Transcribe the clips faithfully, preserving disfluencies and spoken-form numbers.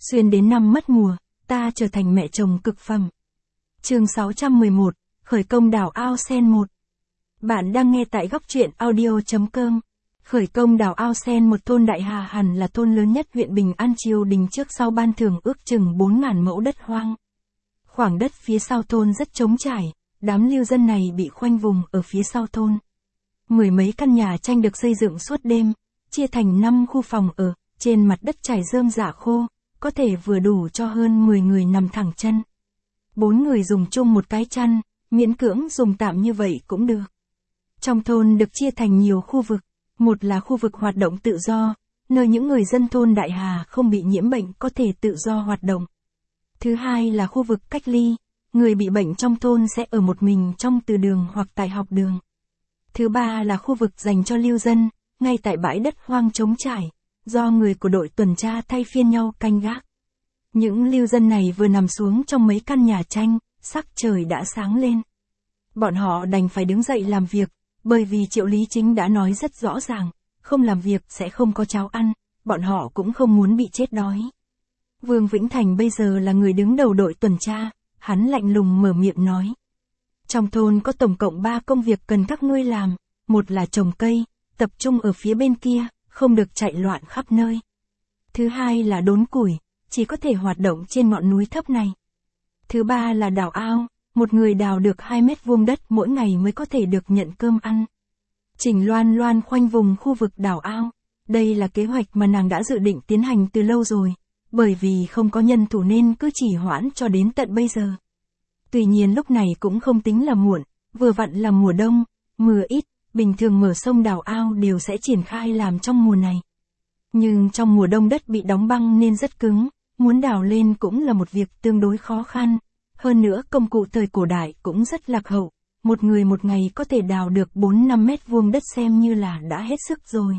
Xuyên đến năm mất mùa, ta trở thành mẹ chồng cực phẩm. Chương sáu trăm mười một, khởi công đào ao sen một. Bạn đang nghe tại góc truyện audio chấm com. Khởi công đào ao sen một. Thôn Đại Hà hẳn là thôn lớn nhất huyện Bình An triều đình trước sau ban thưởng ước chừng bốn nghìn mẫu đất hoang. Khoảng đất phía sau thôn rất trống trải, đám lưu dân này bị khoanh vùng ở phía sau thôn. Mười mấy căn nhà tranh được xây dựng suốt đêm, chia thành năm khu phòng ở, trên mặt đất trải rơm rạ khô, có thể vừa đủ cho hơn mười người nằm thẳng chân. Bốn người dùng chung một cái chăn, miễn cưỡng dùng tạm như vậy cũng được. Trong thôn được chia thành nhiều khu vực, một là khu vực hoạt động tự do, nơi những người dân thôn Đại Hà không bị nhiễm bệnh có thể tự do hoạt động. Thứ hai là khu vực cách ly, người bị bệnh trong thôn sẽ ở một mình trong từ đường hoặc tại học đường. Thứ ba là khu vực dành cho lưu dân, ngay tại bãi đất hoang trống trải, do người của đội tuần tra thay phiên nhau canh gác. Những lưu dân này vừa nằm xuống trong mấy căn nhà tranh, sắc trời đã sáng lên. Bọn họ đành phải đứng dậy làm việc, bởi vì Triệu Lý Chính đã nói rất rõ ràng, không làm việc sẽ không có cháo ăn, bọn họ cũng không muốn bị chết đói. Vương Vĩnh Thành bây giờ là người đứng đầu đội tuần tra, hắn lạnh lùng mở miệng nói. Trong thôn có tổng cộng ba công việc cần các ngươi làm, một là trồng cây, tập trung ở phía bên kia, không được chạy loạn khắp nơi. Thứ hai là đốn củi, chỉ có thể hoạt động trên ngọn núi thấp này. Thứ ba là đào ao, một người đào được hai mét vuông đất mỗi ngày mới có thể được nhận cơm ăn. Trình Loan Loan khoanh vùng khu vực đào ao, đây là kế hoạch mà nàng đã dự định tiến hành từ lâu rồi, bởi vì không có nhân thủ nên cứ chỉ hoãn cho đến tận bây giờ. Tuy nhiên lúc này cũng không tính là muộn, vừa vặn là mùa đông, mưa ít, bình thường mở sông đào ao đều sẽ triển khai làm trong mùa này. Nhưng trong mùa đông đất bị đóng băng nên rất cứng, muốn đào lên cũng là một việc tương đối khó khăn. Hơn nữa công cụ thời cổ đại cũng rất lạc hậu, một người một ngày có thể đào được bốn năm mét vuông đất xem như là đã hết sức rồi.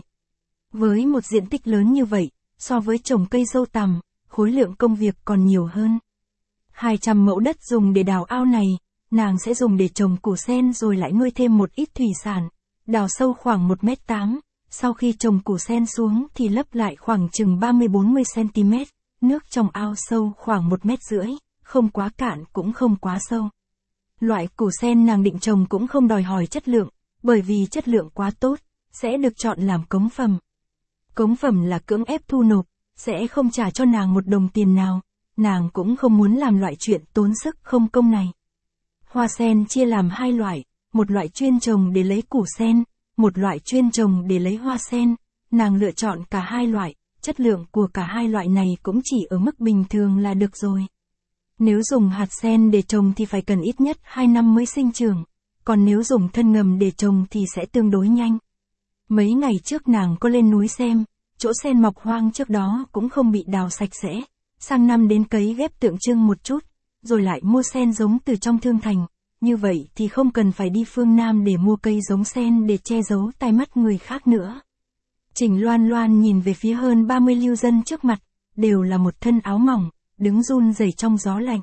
Với một diện tích lớn như vậy, so với trồng cây dâu tằm, khối lượng công việc còn nhiều hơn. hai trăm mẫu đất dùng để đào ao này, nàng sẽ dùng để trồng củ sen rồi lại nuôi thêm một ít thủy sản, đào sâu khoảng một mét tám, sau khi trồng củ sen xuống thì lấp lại khoảng chừng ba mươi bốn mươi xăng-ti-mét, nước trong ao sâu khoảng một mét rưỡi, không quá cạn cũng không quá sâu. Loại củ sen nàng định trồng cũng không đòi hỏi chất lượng, bởi vì chất lượng quá tốt, sẽ được chọn làm cống phẩm. Cống phẩm là cưỡng ép thu nộp, sẽ không trả cho nàng một đồng tiền nào, nàng cũng không muốn làm loại chuyện tốn sức không công này. Hoa sen chia làm hai loại, một loại chuyên trồng để lấy củ sen, một loại chuyên trồng để lấy hoa sen, nàng lựa chọn cả hai loại, chất lượng của cả hai loại này cũng chỉ ở mức bình thường là được rồi. Nếu dùng hạt sen để trồng thì phải cần ít nhất hai năm mới sinh trưởng, còn nếu dùng thân ngầm để trồng thì sẽ tương đối nhanh. Mấy ngày trước nàng có lên núi xem, chỗ sen mọc hoang trước đó cũng không bị đào sạch sẽ, sang năm đến cấy ghép tượng trưng một chút, rồi lại mua sen giống từ trong thương thành, như vậy thì không cần phải đi phương Nam để mua cây giống sen để che giấu tai mắt người khác nữa. Trình Loan Loan nhìn về phía hơn ba mươi lưu dân trước mặt, đều là một thân áo mỏng, đứng run rẩy trong gió lạnh.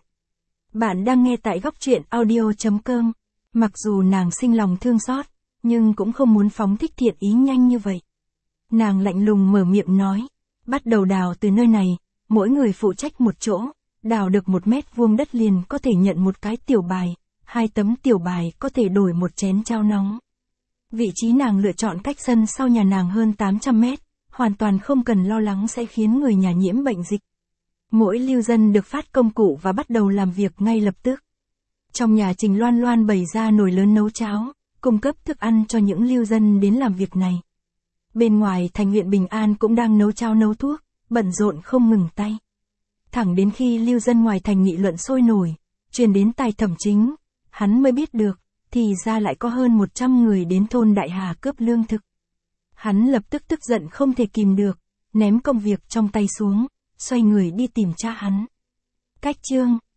Bạn đang nghe tại góc truyện audio chấm com. Mặc dù nàng sinh lòng thương xót, nhưng cũng không muốn phóng thích thiện ý nhanh như vậy. Nàng lạnh lùng mở miệng nói, bắt đầu đào từ nơi này, mỗi người phụ trách một chỗ, đào được một mét vuông đất liền có thể nhận một cái tiểu bài, hai tấm tiểu bài có thể đổi một chén chao nóng. Vị trí nàng lựa chọn cách sân sau nhà nàng hơn tám trăm mét, hoàn toàn không cần lo lắng sẽ khiến người nhà nhiễm bệnh dịch. Mỗi lưu dân được phát công cụ và bắt đầu làm việc ngay lập tức. Trong nhà Trình Loan Loan bày ra nồi lớn nấu cháo, cung cấp thức ăn cho những lưu dân đến làm việc này. Bên ngoài thành huyện Bình An cũng đang nấu cháo nấu thuốc, bận rộn không ngừng tay. Thẳng đến khi lưu dân ngoài thành nghị luận sôi nổi, truyền đến tai Thẩm Chính, hắn mới biết được, thì ra lại có hơn một trăm người đến thôn Đại Hà cướp lương thực. Hắn lập tức tức giận không thể kìm được, ném công việc trong tay xuống, xoay người đi tìm cha hắn. Cách chương